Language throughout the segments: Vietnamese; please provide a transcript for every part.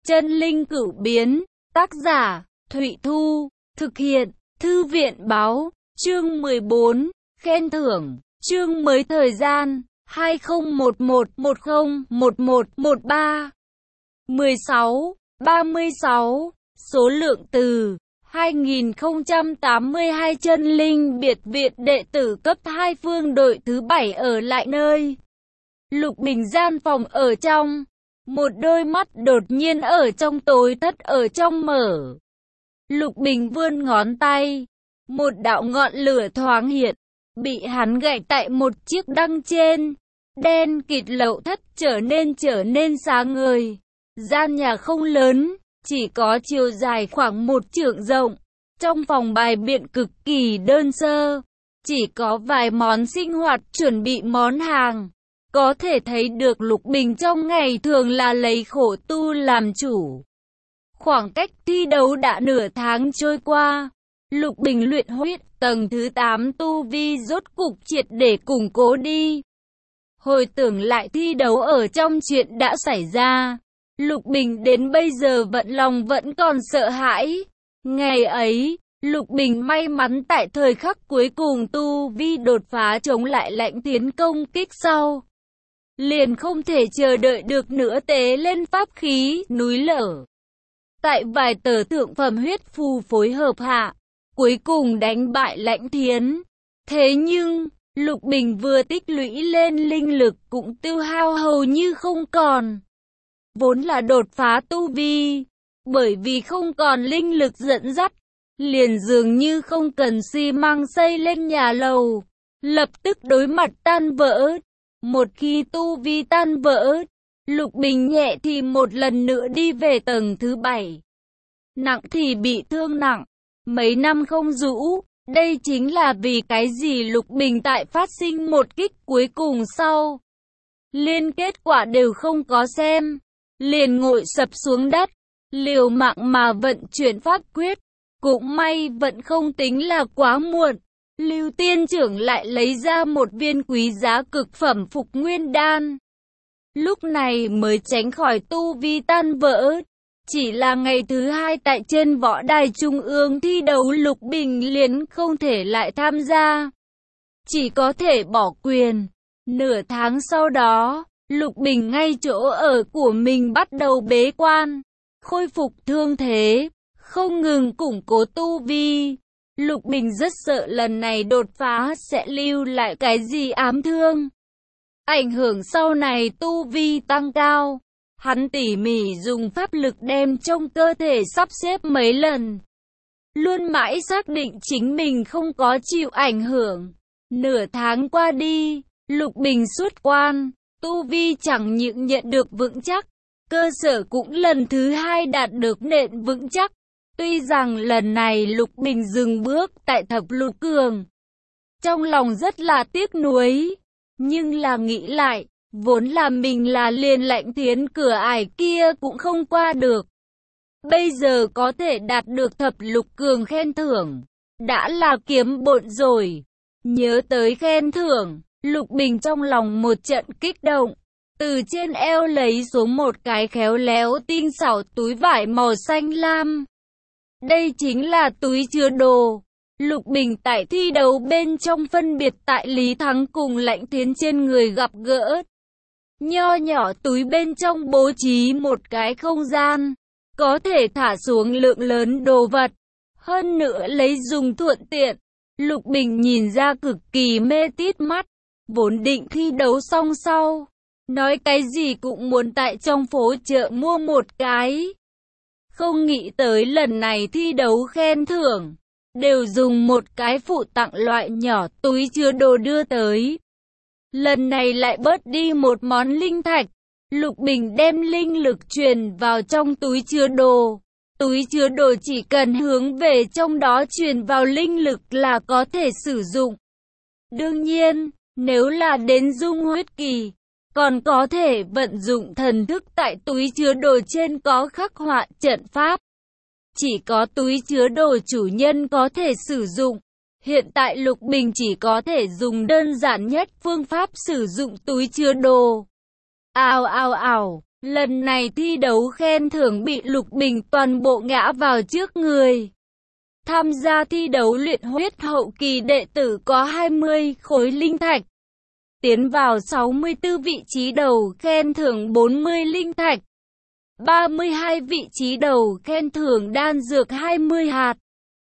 Chân linh cửu biến, tác giả, Thụy Thu, thực hiện, Thư viện báo, chương 14, khen thưởng, chương mới thời gian, 2011-10-11-13, 16, 36, số lượng từ, 2082 chân linh biệt viện đệ tử cấp 2 phương đội thứ 7 ở lại nơi. Lục Bình gian phòng ở trong. Một đôi mắt đột nhiên ở trong tối thất ở trong mở. Lục Bình vươn ngón tay. Một đạo ngọn lửa thoáng hiện. Bị hắn gạch tại một chiếc đăng trên. Đen kịt lậu thất trở nên sáng ngời. Gian nhà không lớn. Chỉ có chiều dài khoảng 1 trượng rộng. Trong phòng bài biện cực kỳ đơn sơ. Chỉ có vài món sinh hoạt chuẩn bị món hàng. Có thể thấy được Lục Bình trong ngày thường là lấy khổ tu làm chủ. Khoảng cách thi đấu đã nửa tháng trôi qua. Lục Bình luyện huyết tầng thứ 8 tu vi rốt cục triệt để củng cố đi. Hồi tưởng lại thi đấu ở trong chuyện đã xảy ra. Lục Bình đến bây giờ lòng vẫn còn sợ hãi. Ngày ấy, Lục Bình may mắn tại thời khắc cuối cùng tu vi đột phá chống lại Lãnh Tiến công kích sau. Liền không thể chờ đợi được nữa tế lên pháp khí núi lở. Tại vài tờ thượng phẩm huyết phù phối hợp hạ, cuối cùng đánh bại Lãnh Thiến. Thế nhưng, Lục Bình vừa tích lũy lên linh lực cũng tiêu hao hầu như không còn. Vốn là đột phá tu vi, bởi vì không còn linh lực dẫn dắt, liền dường như không cần xi măng xây lên nhà lầu, lập tức đối mặt tan vỡ. Một khi tu vi tan vỡ, Lục Bình nhẹ thì một lần nữa đi về tầng thứ 7. Nặng thì bị thương nặng, mấy năm không rũ. Đây chính là vì cái gì Lục Bình tại phát sinh một kích cuối cùng sau. Liên kết quả đều không có xem, liền ngồi sập xuống đất, liều mạng mà vận chuyển pháp quyết. Cũng may vẫn không tính là quá muộn. Lưu tiên trưởng lại lấy ra một viên quý giá cực phẩm phục nguyên đan. Lúc này mới tránh khỏi tu vi tan vỡ. Chỉ là ngày thứ 2 tại trên võ đài trung ương thi đấu Lục Bình liền không thể lại tham gia. Chỉ có thể bỏ quyền. Nửa tháng sau đó, Lục Bình ngay chỗ ở của mình bắt đầu bế quan. Khôi phục thương thế, không ngừng củng cố tu vi. Lục Bình rất sợ lần này đột phá sẽ lưu lại cái gì ám thương. Ảnh hưởng sau này tu vi tăng cao. Hắn tỉ mỉ dùng pháp lực đem trong cơ thể sắp xếp mấy lần. Luôn mãi xác định chính mình không có chịu ảnh hưởng. Nửa tháng qua đi, Lục Bình xuất quan. Tu vi chẳng những nhận được vững chắc. Cơ sở cũng lần thứ 2 đạt được nền vững chắc. Tuy rằng lần này Lục Bình dừng bước tại thập lục cường. Trong lòng rất là tiếc nuối. Nhưng là nghĩ lại, vốn là mình là liền Lãnh Thiến cửa ải kia cũng không qua được. Bây giờ có thể đạt được thập lục cường khen thưởng. Đã là kiếm bộn rồi. Nhớ tới khen thưởng, Lục Bình trong lòng một trận kích động. Từ trên eo lấy xuống một cái khéo léo tinh xảo túi vải màu xanh lam. Đây chính là túi chứa đồ. Lục Bình tại thi đấu bên trong phân biệt tại Lý Thắng cùng Lãnh Thiến trên người gặp gỡ. Nho nhỏ túi bên trong bố trí một cái không gian, có thể thả xuống lượng lớn đồ vật. Hơn nữa lấy dùng thuận tiện. Lục Bình nhìn ra cực kỳ mê tít mắt. Vốn định thi đấu xong sau, nói cái gì cũng muốn tại trong phố chợ mua một cái. Không nghĩ tới lần này thi đấu khen thưởng, đều dùng một cái phụ tặng loại nhỏ túi chứa đồ đưa tới. Lần này lại bớt đi một món linh thạch. Lục Bình đem linh lực truyền vào trong túi chứa đồ. Túi chứa đồ chỉ cần hướng về trong đó truyền vào linh lực là có thể sử dụng. Đương nhiên, nếu là đến dung huyết kỳ, còn có thể vận dụng thần thức tại túi chứa đồ trên có khắc họa trận pháp. Chỉ có túi chứa đồ chủ nhân có thể sử dụng. Hiện tại Lục Bình chỉ có thể dùng đơn giản nhất phương pháp sử dụng túi chứa đồ. Ào ào ào, Lần này thi đấu khen thưởng bị Lục Bình toàn bộ ngã vào trước người. Tham gia thi đấu luyện huyết hậu kỳ đệ tử có 20 khối linh thạch. Tiến vào 64 vị trí đầu khen thưởng 40 linh thạch. 32 vị trí đầu khen thưởng đan dược 20 hạt.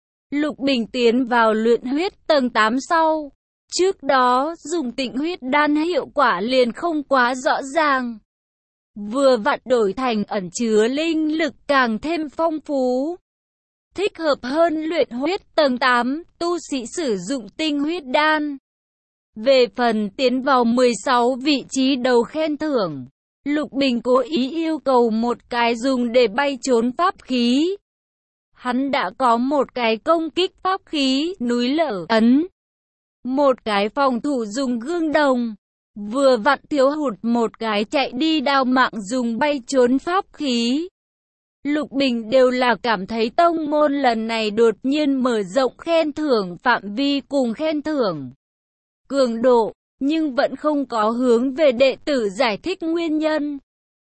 Lục Bình tiến vào luyện huyết tầng 8 sau. Trước đó dùng tịnh huyết đan hiệu quả liền không quá rõ ràng. Vừa vặn đổi thành ẩn chứa linh lực càng thêm phong phú. Thích hợp hơn luyện huyết tầng 8, tu sĩ sử dụng tinh huyết đan. Về phần tiến vào 16 vị trí đầu khen thưởng, Lục Bình cố ý yêu cầu một cái dùng để bay trốn pháp khí. Hắn đã có một cái công kích pháp khí, núi lở ấn. Một cái phòng thủ dùng gương đồng. Vừa vặn thiếu hụt một cái chạy đi đao mạng dùng bay trốn pháp khí. Lục Bình đều là cảm thấy tông môn lần này đột nhiên mở rộng khen thưởng phạm vi cùng khen thưởng cường độ, nhưng vẫn không có hướng về đệ tử giải thích nguyên nhân.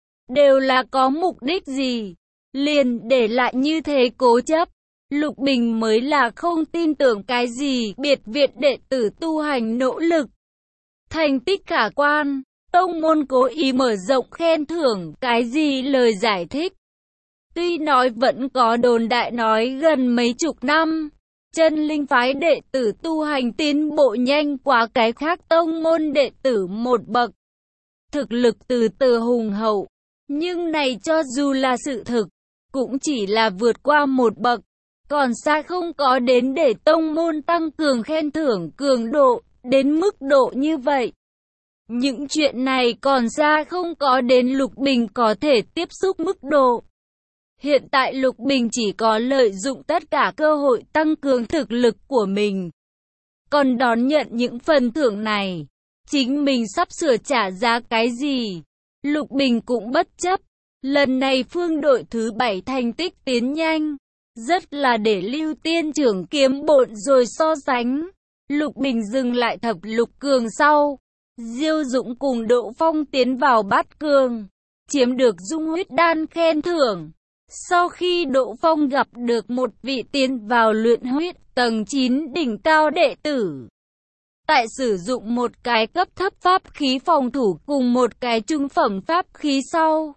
Đều là có mục đích gì, liền để lại như thế cố chấp. Lục Bình mới là không tin tưởng cái gì biệt viện đệ tử tu hành nỗ lực. Thành tích khả quan, tông môn cố ý mở rộng khen thưởng cái gì lời giải thích. Tuy nói vẫn có đồn đại nói gần mấy chục năm, chân linh phái đệ tử tu hành tiến bộ nhanh quá cái khác tông môn đệ tử một bậc. Thực lực từ từ hùng hậu, nhưng này cho dù là sự thực, cũng chỉ là vượt qua một bậc, còn xa không có đến để tông môn tăng cường khen thưởng cường độ, đến mức độ như vậy. Những chuyện này còn xa không có đến Lục Bình có thể tiếp xúc mức độ. Hiện tại Lục Bình chỉ có lợi dụng tất cả cơ hội tăng cường thực lực của mình. Còn đón nhận những phần thưởng này, chính mình sắp sửa trả giá cái gì, Lục Bình cũng bất chấp. Lần này phương đội thứ 7 thành tích tiến nhanh, rất là để Lưu Tiên trưởng kiếm bộn rồi so sánh. Lục Bình dừng lại thập lục cường sau. Diêu Dũng cùng Đỗ Phong tiến vào bát cường, chiếm được dung huyết đan khen thưởng. Sau khi Đỗ Phong gặp được một vị tiến vào luyện huyết tầng 9 đỉnh cao đệ tử, tại sử dụng một cái cấp thấp pháp khí phòng thủ cùng một cái trung phẩm pháp khí sau,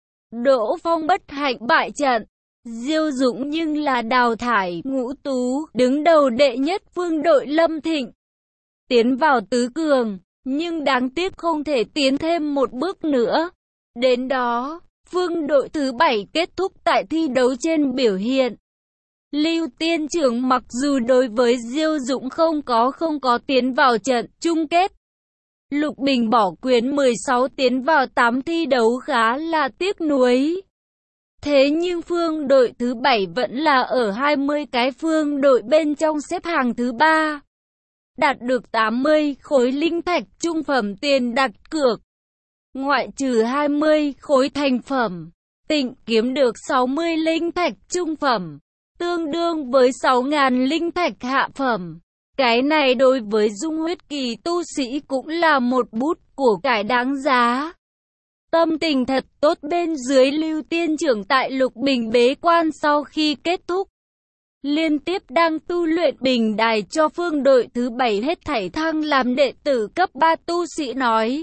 Đỗ Phong bất hạnh bại trận. Diêu Dũng nhưng là đào thải Ngũ Tú, đứng đầu đệ nhất phương đội Lâm Thịnh, tiến vào tứ cường, nhưng đáng tiếc không thể tiến thêm một bước nữa. Đến đó, phương đội thứ 7 kết thúc tại thi đấu trên biểu hiện. Lưu Tiên trưởng mặc dù đối với Diêu Dũng không có tiến vào trận chung kết. Lục Bình bỏ quyền 16 tiến vào 8 thi đấu khá là tiếc nuối. Thế nhưng phương đội thứ 7 vẫn là ở 20 cái phương đội bên trong xếp hàng thứ 3. Đạt được 80 khối linh thạch trung phẩm tiền đặt cược. Ngoại trừ 20 khối thành phẩm, Tịnh kiếm được 60 linh thạch trung phẩm, tương đương với 6.000 linh thạch hạ phẩm. Cái này đối với dung huyết kỳ tu sĩ cũng là một bút của cải đáng giá. Tâm tình thật tốt bên dưới Lưu Tiên trưởng tại Lục Bình bế quan sau khi kết thúc. Liên tiếp đang tu luyện bình đài cho phương đội thứ 7 hết thảy thăng làm đệ tử cấp 3 tu sĩ nói.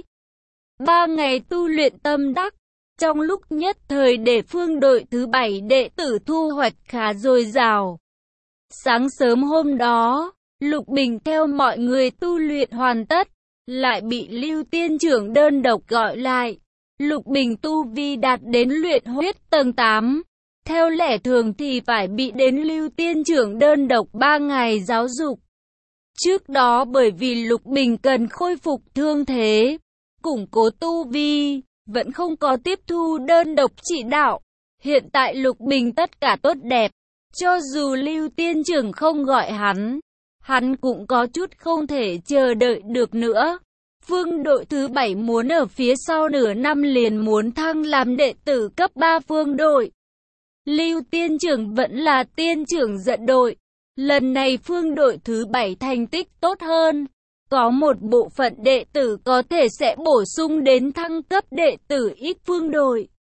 3 ngày tu luyện tâm đắc, trong lúc nhất thời để phương đội thứ 7 đệ tử thu hoạch khá dồi dào. Sáng sớm hôm đó, Lục Bình theo mọi người tu luyện hoàn tất, lại bị Lưu Tiên trưởng đơn độc gọi lại. Lục Bình tu vi đạt đến luyện huyết tầng 8. Theo lẽ thường thì phải bị đến Lưu Tiên trưởng đơn độc 3 ngày giáo dục. Trước đó bởi vì Lục Bình cần khôi phục thương thế, củng cố tu vi, vẫn không có tiếp thu đơn độc chỉ đạo. Hiện tại Lục Bình tất cả tốt đẹp, cho dù Lưu Tiên trưởng không gọi hắn cũng có chút không thể chờ đợi được nữa. Phương đội thứ 7 muốn ở phía sau nửa năm liền muốn thăng làm đệ tử cấp 3 phương đội. Lưu Tiên trưởng vẫn là tiên trưởng dẫn đội. Lần này phương đội thứ 7 thành tích tốt hơn. Có một bộ phận đệ tử có thể sẽ bổ sung đến thăng cấp đệ tử ít phương đội.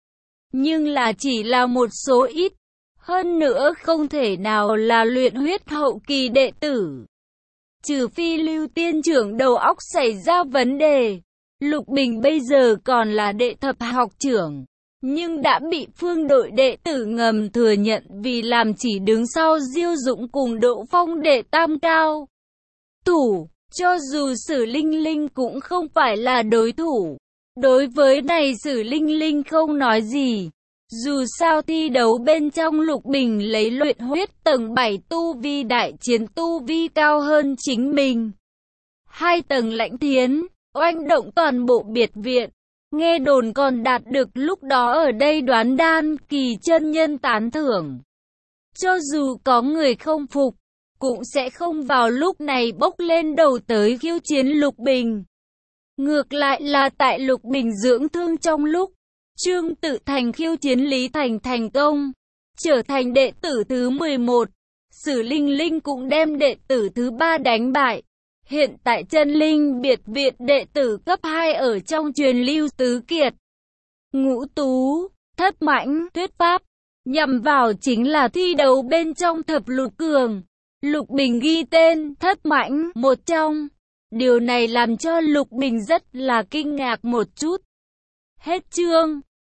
nhưng là chỉ là một số ít. Hơn nữa không thể nào là luyện huyết hậu kỳ đệ tử. Trừ phi Lưu Tiên trưởng đầu óc xảy ra vấn đề. Lục Bình bây giờ còn là đệ thập học trưởng, nhưng đã bị phương đội đệ tử ngầm thừa nhận vì làm chỉ đứng sau Diêu Dũng cùng Đỗ Phong đệ tam cao thủ, cho dù Sử Linh Linh cũng không phải là đối thủ. Đối với này Sử Linh Linh không nói gì. Dù sao thi đấu bên trong Lục Bình lấy luyện huyết tầng 7 tu vi đại chiến tu vi cao hơn chính mình. 2 tầng lãnh thiến, oanh động toàn bộ biệt viện. Nghe đồn còn đạt được lúc đó ở đây đoán đan kỳ chân nhân tán thưởng. Cho dù có người không phục, cũng sẽ không vào lúc này bốc lên đầu tới khiêu chiến Lục Bình. Ngược lại là tại Lục Bình dưỡng thương trong lúc, Trương Tự Thành khiêu chiến Lý Thành thành công, trở thành đệ tử thứ 11. Sử Linh Linh cũng đem đệ tử thứ 3 đánh bại. Hiện tại Chân Linh biệt viện đệ tử cấp 2 ở trong truyền lưu tứ kiệt. Ngũ Tú, Thất Mãnh, Thuyết Pháp, nhằm vào chính là thi đấu bên trong thập lục cường. Lục Bình ghi tên Thất Mãnh một trong. Điều này làm cho Lục Bình rất là kinh ngạc một chút. Hết chương.